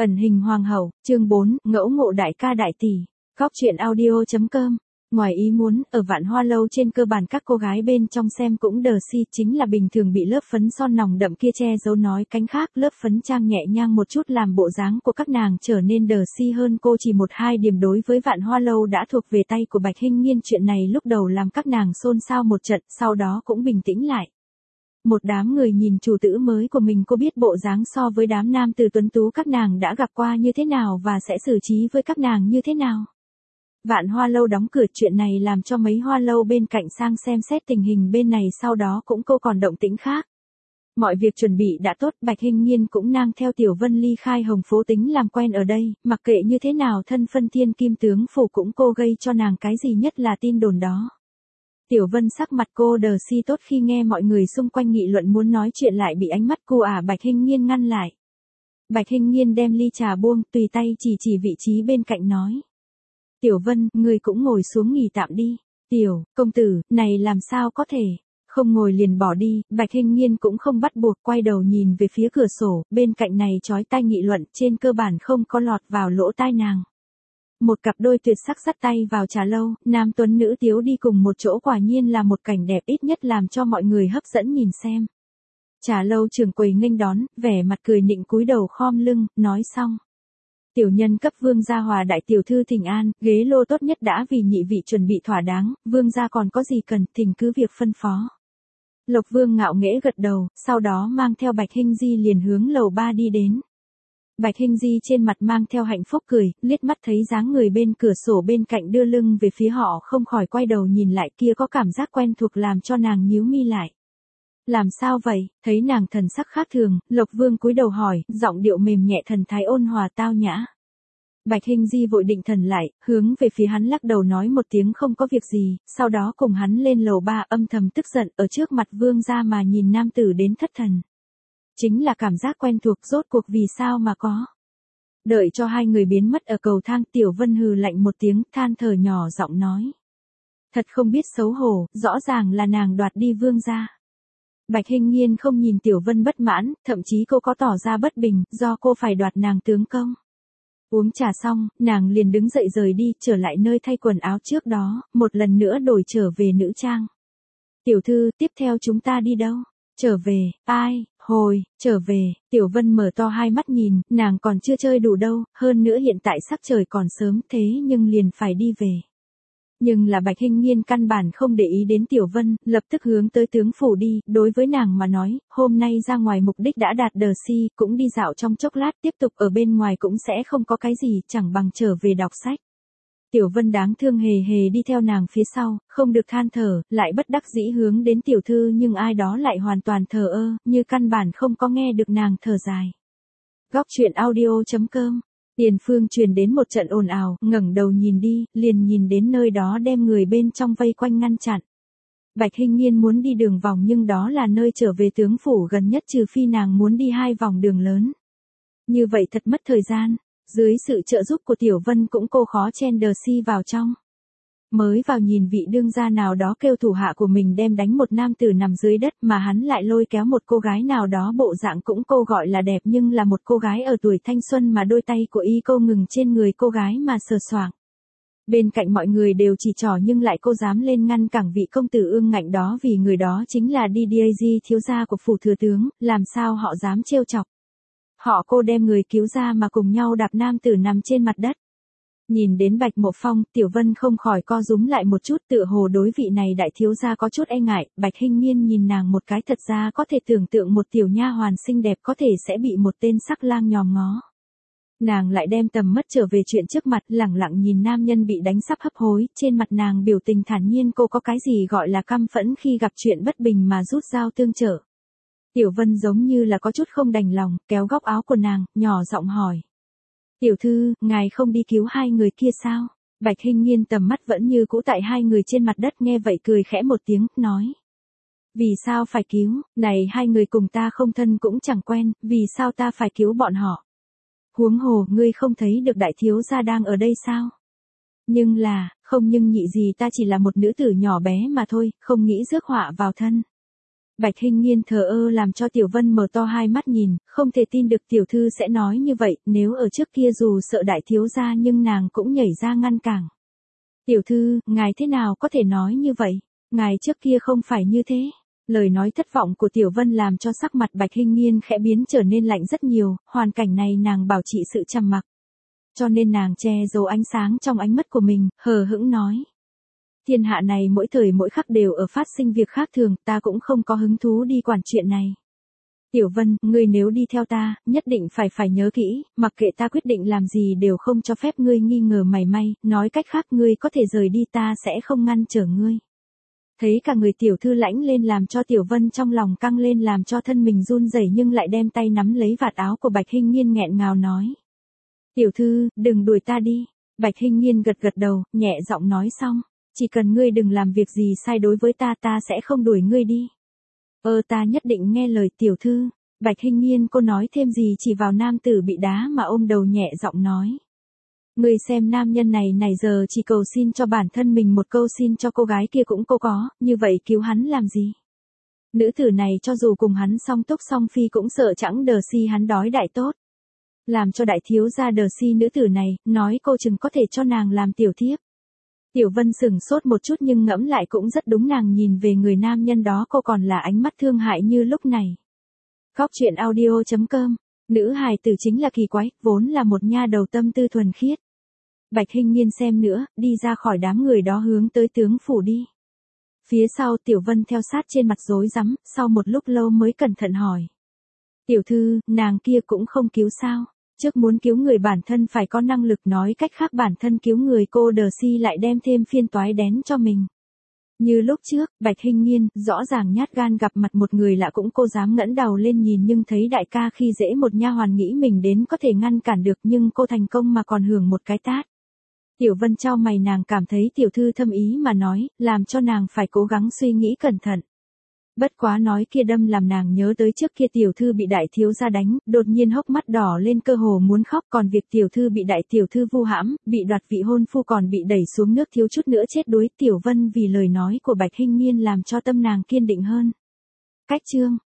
Ẩn hình hoàng hậu, chương 4, ngẫu ngộ đại ca đại tỷ. Góc truyện audio.com. Ngoài ý muốn, ở Vạn Hoa Lâu trên cơ bản các cô gái bên trong xem cũng đờ si, chính là bình thường bị lớp phấn son nòng đậm kia che giấu, nói cánh khác lớp phấn trang nhẹ nhàng một chút làm bộ dáng của các nàng trở nên đờ si hơn. Cô chỉ một hai điểm đối với Vạn Hoa Lâu đã thuộc về tay của Bạch Hinh Nhiên, chuyện này lúc đầu làm các nàng xôn xao một trận, sau đó cũng bình tĩnh lại. Một đám người nhìn chủ tử mới của mình, cô biết bộ dáng so với đám nam tử tuấn tú các nàng đã gặp qua như thế nào và sẽ xử trí với các nàng như thế nào. Vạn Hoa Lâu đóng cửa, chuyện này làm cho mấy hoa lâu bên cạnh sang xem xét tình hình bên này, sau đó cũng cô còn động tĩnh khác. Mọi việc chuẩn bị đã tốt, Bạch Hinh Nhiên cũng mang theo Tiểu Vân ly khai Hồng Phố tính làm quen ở đây, mặc kệ như thế nào thân phân thiên kim tướng phủ cũng cô gây cho nàng cái gì nhất là tin đồn đó. Tiểu Vân sắc mặt cô đờ si tốt khi nghe mọi người xung quanh nghị luận, muốn nói chuyện lại bị ánh mắt của Bạch Hinh Nhiên ngăn lại. Bạch Hinh Nhiên đem ly trà buông, tùy tay chỉ vị trí bên cạnh nói. Tiểu Vân, người cũng ngồi xuống nghỉ tạm đi. Tiểu, công tử, này làm sao có thể, không ngồi liền bỏ đi. Bạch Hinh Nhiên cũng không bắt buộc, quay đầu nhìn về phía cửa sổ, bên cạnh này chói tai nghị luận trên cơ bản không có lọt vào lỗ tai nàng. Một cặp đôi tuyệt sắc dắt tay vào trà lâu, nam tuấn nữ tiếu đi cùng một chỗ, quả nhiên là một cảnh đẹp, ít nhất làm cho mọi người hấp dẫn nhìn xem. Trà lâu trưởng quầy nghênh đón, vẻ mặt cười nịnh cúi đầu khom lưng, nói xong. Tiểu nhân cấp vương gia hòa đại tiểu thư thỉnh an, ghế lô tốt nhất đã vì nhị vị chuẩn bị thỏa đáng, vương gia còn có gì cần, thỉnh cứ việc phân phó. Lộc Vương ngạo nghễ gật đầu, sau đó mang theo Bạch Hinh Di liền hướng lầu 3 đi đến. Bạch Hinh Di trên mặt mang theo hạnh phúc cười, liếc mắt thấy dáng người bên cửa sổ bên cạnh đưa lưng về phía họ, không khỏi quay đầu nhìn lại, kia có cảm giác quen thuộc làm cho nàng nhíu mi lại. Làm sao vậy? Thấy nàng thần sắc khác thường, Lộc Vương cúi đầu hỏi, giọng điệu mềm nhẹ, thần thái ôn hòa tao nhã. Bạch Hinh Di vội định thần lại, hướng về phía hắn lắc đầu nói một tiếng không có việc gì, sau đó cùng hắn lên lầu 3, âm thầm tức giận ở trước mặt vương gia mà nhìn nam tử đến thất thần. Chính là cảm giác quen thuộc, rốt cuộc vì sao mà có. Đợi cho hai người biến mất ở cầu thang, Tiểu Vân hừ lạnh một tiếng, than thở nhỏ giọng nói. Thật không biết xấu hổ, rõ ràng là nàng đoạt đi vương gia. Bạch Hinh Nhiên không nhìn Tiểu Vân bất mãn, thậm chí cô có tỏ ra bất bình, do cô phải đoạt nàng tướng công. Uống trà xong, nàng liền đứng dậy rời đi, trở lại nơi thay quần áo trước đó, một lần nữa đổi trở về nữ trang. Tiểu thư, tiếp theo chúng ta đi đâu? Trở về, ai, trở về. Tiểu Vân mở to hai mắt nhìn, nàng còn chưa chơi đủ đâu, hơn nữa hiện tại sắc trời còn sớm, thế nhưng liền phải đi về. Nhưng là Bạch Hinh Nhiên căn bản không để ý đến Tiểu Vân, lập tức hướng tới tướng phủ đi, đối với nàng mà nói, hôm nay ra ngoài mục đích đã đạt, đờ si, cũng đi dạo trong chốc lát, tiếp tục ở bên ngoài cũng sẽ không có cái gì, chẳng bằng trở về đọc sách. Tiểu Vân đáng thương hề hề đi theo nàng phía sau, không được than thở, lại bất đắc dĩ hướng đến tiểu thư, nhưng ai đó lại hoàn toàn thờ ơ, như căn bản không có nghe được nàng thở dài. Góc truyện audio.com. Tiền phương truyền đến một trận ồn ào, ngẩng đầu nhìn đi, liền nhìn đến nơi đó đem người bên trong vây quanh ngăn chặn. Bạch Hinh Nhiên muốn đi đường vòng, nhưng đó là nơi trở về tướng phủ gần nhất, trừ phi nàng muốn đi 2 vòng đường lớn. Như vậy thật mất thời gian. Dưới sự trợ giúp của Tiểu Vân cũng cô khó chen đờ si vào trong. Mới vào nhìn vị đương gia nào đó kêu thủ hạ của mình đem đánh một nam tử nằm dưới đất, mà hắn lại lôi kéo một cô gái nào đó bộ dạng cũng cô gọi là đẹp, nhưng là một cô gái ở tuổi thanh xuân, mà đôi tay của y cô ngừng trên người cô gái mà sờ soạng. Bên cạnh mọi người đều chỉ trỏ, nhưng lại cô dám lên ngăn cản vị công tử ương ngạnh đó, vì người đó chính là Didier, thiếu gia của phủ thừa tướng, làm sao họ dám trêu chọc. Họ cô đem người cứu ra mà cùng nhau đạp nam tử nằm trên mặt đất. Nhìn đến Bạch Mộ Phong, Tiểu Vân không khỏi co rúm lại một chút, tựa hồ đối vị này đại thiếu gia có chút e ngại. Bạch Hinh Nhiên nhìn nàng một cái, thật ra có thể tưởng tượng một tiểu nha hoàn xinh đẹp có thể sẽ bị một tên sắc lang nhòm ngó. Nàng lại đem tầm mắt trở về chuyện trước mặt, lẳng lặng nhìn nam nhân bị đánh sắp hấp hối, trên mặt nàng biểu tình thản nhiên, cô có cái gì gọi là căm phẫn khi gặp chuyện bất bình mà rút dao tương trợ. Tiểu Vân giống như là có chút không đành lòng, kéo góc áo của nàng, nhỏ giọng hỏi. Tiểu thư, ngài không đi cứu hai người kia sao? Bạch Hinh Nhiên tầm mắt vẫn như cũ tại hai người trên mặt đất, nghe vậy cười khẽ một tiếng, nói. Vì sao phải cứu, này hai người cùng ta không thân cũng chẳng quen, vì sao ta phải cứu bọn họ? Huống hồ, ngươi không thấy được đại thiếu gia đang ở đây sao? Nhưng là, không nhưng nhị gì, ta chỉ là một nữ tử nhỏ bé mà thôi, không nghĩ rước họa vào thân. Bạch Hinh Nhiên thờ ơ làm cho Tiểu Vân mở to hai mắt nhìn, không thể tin được tiểu thư sẽ nói như vậy, nếu ở trước kia dù sợ đại thiếu gia nhưng nàng cũng nhảy ra ngăn cản. Tiểu thư, ngài thế nào có thể nói như vậy? Ngài trước kia không phải như thế. Lời nói thất vọng của Tiểu Vân làm cho sắc mặt Bạch Hinh Nhiên khẽ biến trở nên lạnh rất nhiều, hoàn cảnh này nàng bảo trì sự trầm mặc. Cho nên nàng che giấu ánh sáng trong ánh mắt của mình, hờ hững nói. Thiên hạ này mỗi thời mỗi khắc đều ở phát sinh việc khác thường, ta cũng không có hứng thú đi quản chuyện này. Tiểu Vân, ngươi nếu đi theo ta, nhất định phải nhớ kỹ, mặc kệ ta quyết định làm gì đều không cho phép ngươi nghi ngờ mảy may, nói cách khác ngươi có thể rời đi ta sẽ không ngăn trở ngươi. Thấy cả người tiểu thư lãnh lên làm cho Tiểu Vân trong lòng căng lên làm cho thân mình run rẩy nhưng lại đem tay nắm lấy vạt áo của Bạch Hinh Nhiên nghẹn ngào nói. Tiểu thư, đừng đuổi ta đi. Bạch Hinh Nhiên gật gật đầu, nhẹ giọng nói xong. Chỉ cần ngươi đừng làm việc gì sai đối với ta sẽ không đuổi ngươi đi. Ta nhất định nghe lời tiểu thư. Bạch Hinh Nhiên cô nói thêm gì chỉ vào nam tử bị đá mà ôm đầu nhẹ giọng nói. Ngươi xem nam nhân này giờ chỉ cầu xin cho bản thân mình một câu xin cho cô gái kia cũng cô có, như vậy cứu hắn làm gì? Nữ tử này cho dù cùng hắn song túc song phi cũng sợ chẳng đờ si hắn đói đại tốt. Làm cho đại thiếu gia đờ si nữ tử này, nói cô chừng có thể cho nàng làm tiểu thiếp. Tiểu Vân sửng sốt một chút nhưng ngẫm lại cũng rất đúng nàng nhìn về người nam nhân đó cô còn là ánh mắt thương hại như lúc này. Góc truyện audio.com, nữ hài tử chính là kỳ quái, vốn là một nha đầu tâm tư thuần khiết. Bạch Hinh Nhiên xem nữa, đi ra khỏi đám người đó hướng tới tướng phủ đi. Phía sau Tiểu Vân theo sát trên mặt rối rắm, sau một lúc lâu mới cẩn thận hỏi. Tiểu thư, nàng kia cũng không cứu sao? Trước muốn cứu người bản thân phải có năng lực nói cách khác bản thân cứu người cô đờ si lại đem thêm phiên toái đén cho mình. Như lúc trước, Bạch Hinh Nhiên, rõ ràng nhát gan gặp mặt một người lạ cũng cô dám ngẩng đầu lên nhìn nhưng thấy đại ca khi dễ một nha hoàn nghĩ mình đến có thể ngăn cản được nhưng cô thành công mà còn hưởng một cái tát. Tiểu Vân chau mày nàng cảm thấy tiểu thư thâm ý mà nói, làm cho nàng phải cố gắng suy nghĩ cẩn thận. Bất quá nói kia đâm làm nàng nhớ tới trước kia tiểu thư bị đại thiếu gia đánh, đột nhiên hốc mắt đỏ lên cơ hồ muốn khóc còn việc tiểu thư bị đại tiểu thư vu hãm, bị đoạt vị hôn phu còn bị đẩy xuống nước thiếu chút nữa chết đuối. Tiểu Vân vì lời nói của Bạch Hinh Nhiên làm cho tâm nàng kiên định hơn. Cách chương